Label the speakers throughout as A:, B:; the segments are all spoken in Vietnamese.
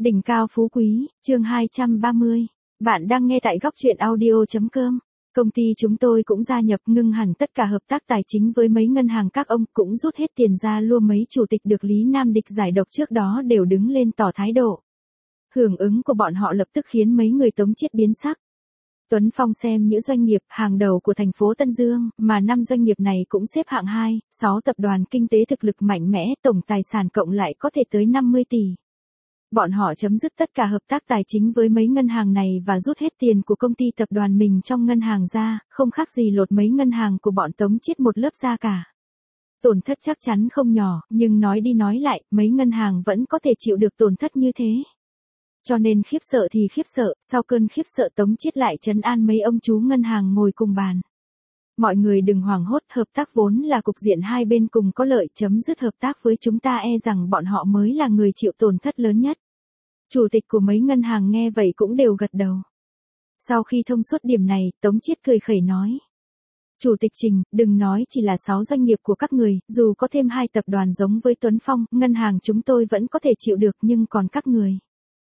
A: Đỉnh cao phú quý, chương 230. Bạn đang nghe tại góc truyện audio.com. Công ty chúng tôi cũng gia nhập ngưng hẳn tất cả hợp tác tài chính với mấy ngân hàng, các ông cũng rút hết tiền ra luôn. Mấy chủ tịch được Lý Nam Địch giải độc trước đó đều đứng lên tỏ thái độ. Hưởng ứng của bọn họ lập tức khiến mấy người Tống Chiết biến sắc. Tuấn Phong xem những doanh nghiệp hàng đầu của thành phố Tân Dương, mà 5 doanh nghiệp này cũng xếp hạng 2, 6 tập đoàn kinh tế thực lực mạnh mẽ, tổng tài sản cộng lại có thể tới 50 tỷ. Bọn họ chấm dứt tất cả hợp tác tài chính với mấy ngân hàng này và rút hết tiền của công ty tập đoàn mình trong ngân hàng ra, không khác gì lột mấy ngân hàng của bọn Tống Chiết một lớp da cả. Tổn thất chắc chắn không nhỏ, nhưng nói đi nói lại, mấy ngân hàng vẫn có thể chịu được tổn thất như thế. Cho nên khiếp sợ thì khiếp sợ, sau cơn khiếp sợ Tống Chiết lại trấn an mấy ông chú ngân hàng ngồi cùng bàn. Mọi người đừng hoảng hốt, hợp tác vốn là cục diện hai bên cùng có lợi, chấm dứt hợp tác với chúng ta e rằng bọn họ mới là người chịu tổn thất lớn nhất. Chủ tịch của mấy ngân hàng nghe vậy cũng đều gật đầu. Sau khi thông suốt điểm này, Tống Chiết cười khẩy nói. Chủ tịch Trình, đừng nói chỉ là 6 doanh nghiệp của các người, dù có thêm 2 tập đoàn giống với Tuấn Phong, ngân hàng chúng tôi vẫn có thể chịu được, nhưng còn các người.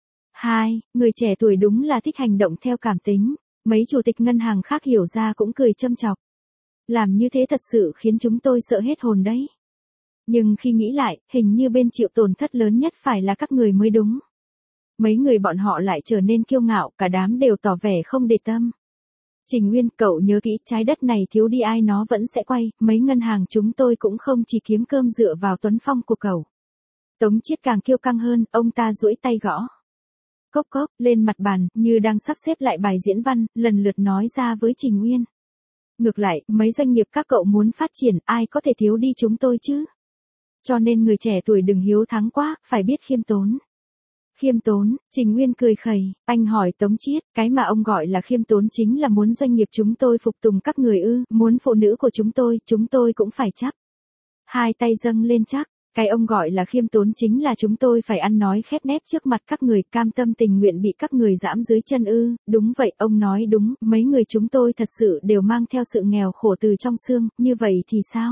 A: 2, người trẻ tuổi đúng là thích hành động theo cảm tính. Mấy chủ tịch ngân hàng khác hiểu ra cũng cười châm chọc. Làm như thế thật sự khiến chúng tôi sợ hết hồn đấy. Nhưng khi nghĩ lại, hình như bên chịu tổn thất lớn nhất phải là các người mới đúng. Mấy người bọn họ lại trở nên kiêu ngạo, cả đám đều tỏ vẻ không để tâm. Trình Nguyên, cậu nhớ kỹ, trái đất này thiếu đi ai nó vẫn sẽ quay, mấy ngân hàng chúng tôi cũng không chỉ kiếm cơm dựa vào Tuấn Phong của cậu. Tống Chiết càng kiêu căng hơn, ông ta duỗi tay gõ. Cốc cốc, lên mặt bàn, như đang sắp xếp lại bài diễn văn, lần lượt nói ra với Trình Nguyên. Ngược lại, mấy doanh nghiệp các cậu muốn phát triển, ai có thể thiếu đi chúng tôi chứ? Cho nên người trẻ tuổi đừng hiếu thắng quá, phải biết khiêm tốn. Khiêm tốn, Trình Nguyên cười khẩy, anh hỏi Tống Chiết, cái mà ông gọi là khiêm tốn chính là muốn doanh nghiệp chúng tôi phục tùng các người ư, muốn phụ nữ của chúng tôi cũng phải chấp. Hai tay dâng lên chắc. Cái ông gọi là khiêm tốn chính là chúng tôi phải ăn nói khép nép trước mặt các người, cam tâm tình nguyện bị các người giẫm dưới chân ư? Đúng vậy, ông nói đúng, mấy người chúng tôi thật sự đều mang theo sự nghèo khổ từ trong xương, như vậy thì sao?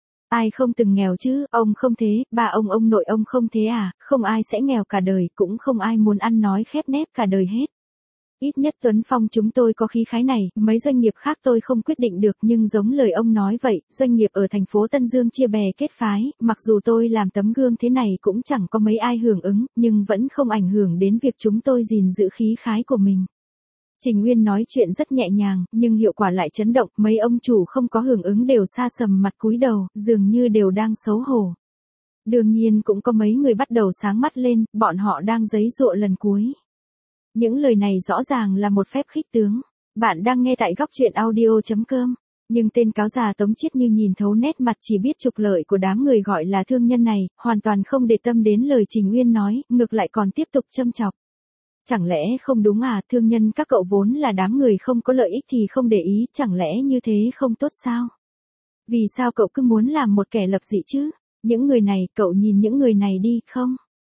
A: Ai không từng nghèo chứ, ông không thế, bà ông nội ông không thế à, không ai sẽ nghèo cả đời, cũng không ai muốn ăn nói khép nép cả đời hết. Ít nhất Tuấn Phong chúng tôi có khí khái này, mấy doanh nghiệp khác tôi không quyết định được, nhưng giống lời ông nói vậy, doanh nghiệp ở thành phố Tân Dương chia bè kết phái, mặc dù tôi làm tấm gương thế này cũng chẳng có mấy ai hưởng ứng, nhưng vẫn không ảnh hưởng đến việc chúng tôi gìn giữ khí khái của mình. Trình Nguyên nói chuyện rất nhẹ nhàng, nhưng hiệu quả lại chấn động, mấy ông chủ không có hưởng ứng đều sa sầm mặt cúi đầu, dường như đều đang xấu hổ. Đương nhiên cũng có mấy người bắt đầu sáng mắt lên, bọn họ đang giãy giụa lần cuối. Những lời này rõ ràng là một phép khích tướng. Bạn đang nghe tại góc truyện audio.com. Nhưng tên cáo già Tống Chiết như nhìn thấu nét mặt, chỉ biết trục lợi của đám người gọi là thương nhân này, hoàn toàn không để tâm đến lời Trình Nguyên nói, ngược lại còn tiếp tục châm chọc. Chẳng lẽ không đúng à, thương nhân các cậu vốn là đám người không có lợi ích thì không để ý, chẳng lẽ như thế không tốt sao? Vì sao cậu cứ muốn làm một kẻ lập dị chứ? Những người này, cậu nhìn những người này đi, không?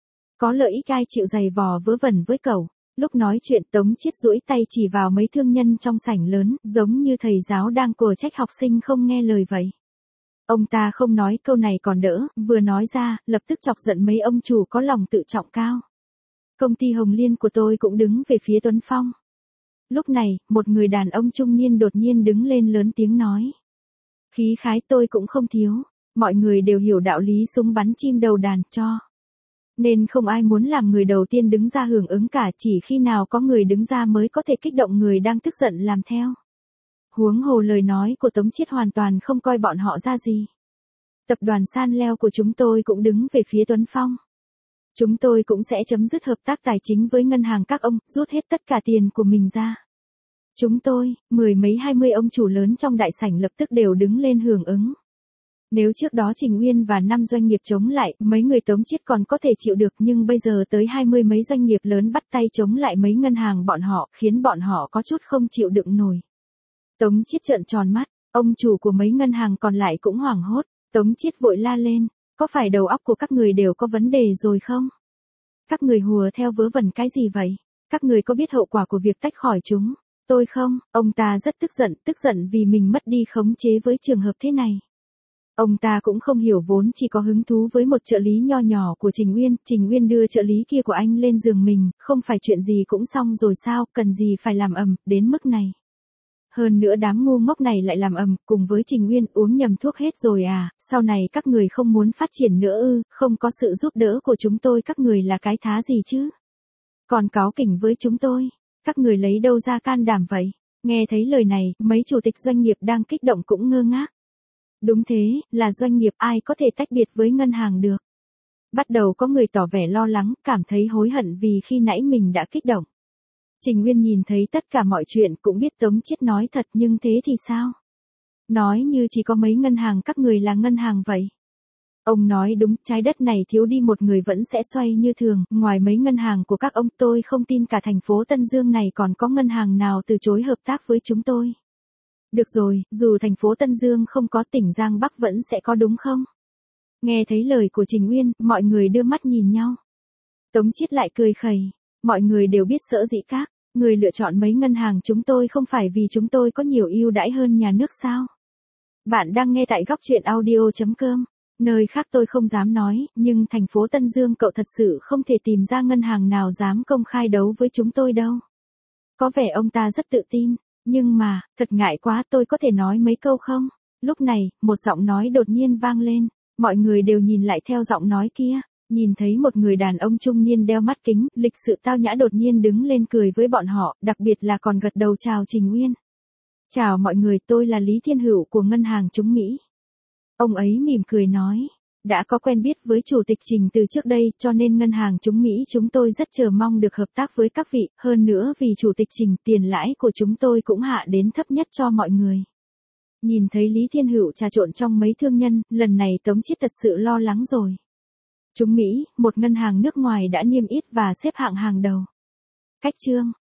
A: Có lợi ích ai chịu giày vò vớ vẩn với cậu? Lúc nói chuyện Tống Chiết duỗi tay chỉ vào mấy thương nhân trong sảnh lớn, giống như thầy giáo đang cồ trách học sinh không nghe lời vậy. Ông ta không nói câu này còn đỡ, vừa nói ra, lập tức chọc giận mấy ông chủ có lòng tự trọng cao. Công ty Hồng Liên của tôi cũng đứng về phía Tuấn Phong. Lúc này, một người đàn ông trung niên đột nhiên đứng lên lớn tiếng nói. Khí khái tôi cũng không thiếu, mọi người đều hiểu đạo lý súng bắn chim đầu đàn cho. Nên không ai muốn làm người đầu tiên đứng ra hưởng ứng cả, chỉ khi nào có người đứng ra mới có thể kích động người đang tức giận làm theo. Huống hồ lời nói của Tống Chiết hoàn toàn không coi bọn họ ra gì. Tập đoàn San Leo của chúng tôi cũng đứng về phía Tuấn Phong. Chúng tôi cũng sẽ chấm dứt hợp tác tài chính với ngân hàng các ông, rút hết tất cả tiền của mình ra. Chúng tôi, 10 mấy 20 ông chủ lớn trong đại sảnh lập tức đều đứng lên hưởng ứng. Nếu trước đó Trình Nguyên và 5 doanh nghiệp chống lại, mấy người Tống Chiết còn có thể chịu được, nhưng bây giờ tới 20 mấy doanh nghiệp lớn bắt tay chống lại mấy ngân hàng bọn họ, khiến bọn họ có chút không chịu đựng nổi. Tống Chiết trợn tròn mắt, ông chủ của mấy ngân hàng còn lại cũng hoảng hốt, Tống Chiết vội la lên, có phải đầu óc của các người đều có vấn đề rồi không? Các người hùa theo vớ vẩn cái gì vậy? Các người có biết hậu quả của việc tách khỏi chúng? Tôi không, ông ta rất tức giận vì mình mất đi khống chế với trường hợp thế này. Ông ta cũng không hiểu vốn chỉ có hứng thú với một trợ lý nho nhỏ của Trình Uyên đưa trợ lý kia của anh lên giường mình, không phải chuyện gì cũng xong rồi sao, cần gì phải làm ầm, đến mức này. Hơn nữa đám ngu ngốc này lại làm ầm, cùng với Trình Uyên uống nhầm thuốc hết rồi à, sau này các người không muốn phát triển nữa ư, không có sự giúp đỡ của chúng tôi các người là cái thá gì chứ. Còn cáu kỉnh với chúng tôi, các người lấy đâu ra can đảm vậy. Nghe thấy lời này, mấy chủ tịch doanh nghiệp đang kích động cũng ngơ ngác. Đúng thế, là doanh nghiệp ai có thể tách biệt với ngân hàng được. Bắt đầu có người tỏ vẻ lo lắng, cảm thấy hối hận vì khi nãy mình đã kích động. Trình Uyên nhìn thấy tất cả mọi chuyện cũng biết Tống Chiết nói thật nhưng thế thì sao? Nói như chỉ có mấy ngân hàng các người là ngân hàng vậy. Ông nói đúng, trái đất này thiếu đi một người vẫn sẽ xoay như thường, ngoài mấy ngân hàng của các ông tôi không tin cả thành phố Tân Dương này còn có ngân hàng nào từ chối hợp tác với chúng tôi. Được rồi, dù thành phố Tân Dương không có tỉnh Giang Bắc vẫn sẽ có đúng không? Nghe thấy lời của Trình Uyên, mọi người đưa mắt nhìn nhau. Tống Chiết lại cười khẩy, mọi người đều biết sở dĩ các người lựa chọn mấy ngân hàng chúng tôi không phải vì chúng tôi có nhiều ưu đãi hơn nhà nước sao? Bạn đang nghe tại góc chuyện audio.com. Nơi khác tôi không dám nói, nhưng thành phố Tân Dương cậu thật sự không thể tìm ra ngân hàng nào dám công khai đấu với chúng tôi đâu. Có vẻ ông ta rất tự tin, nhưng mà, thật ngại quá, tôi có thể nói mấy câu không? Lúc này, một giọng nói đột nhiên vang lên, mọi người đều nhìn lại theo giọng nói kia, nhìn thấy một người đàn ông trung niên đeo mắt kính, lịch sự tao nhã đột nhiên đứng lên cười với bọn họ, đặc biệt là còn gật đầu chào Trình Uyên. Chào mọi người, tôi là Lý Thiên Hữu của Ngân hàng Chúng Mỹ. Ông ấy mỉm cười nói, đã có quen biết với Chủ tịch Trình từ trước đây, cho nên Ngân hàng Chúng Mỹ chúng tôi rất chờ mong được hợp tác với các vị, hơn nữa vì Chủ tịch Trình tiền lãi của chúng tôi cũng hạ đến thấp nhất cho mọi người. Nhìn thấy Lý Thiên Hữu trà trộn trong mấy thương nhân, lần này Tống Chiết thật sự lo lắng rồi. Chúng Mỹ, một ngân hàng nước ngoài đã niêm yết và xếp hạng hàng đầu. Cách chương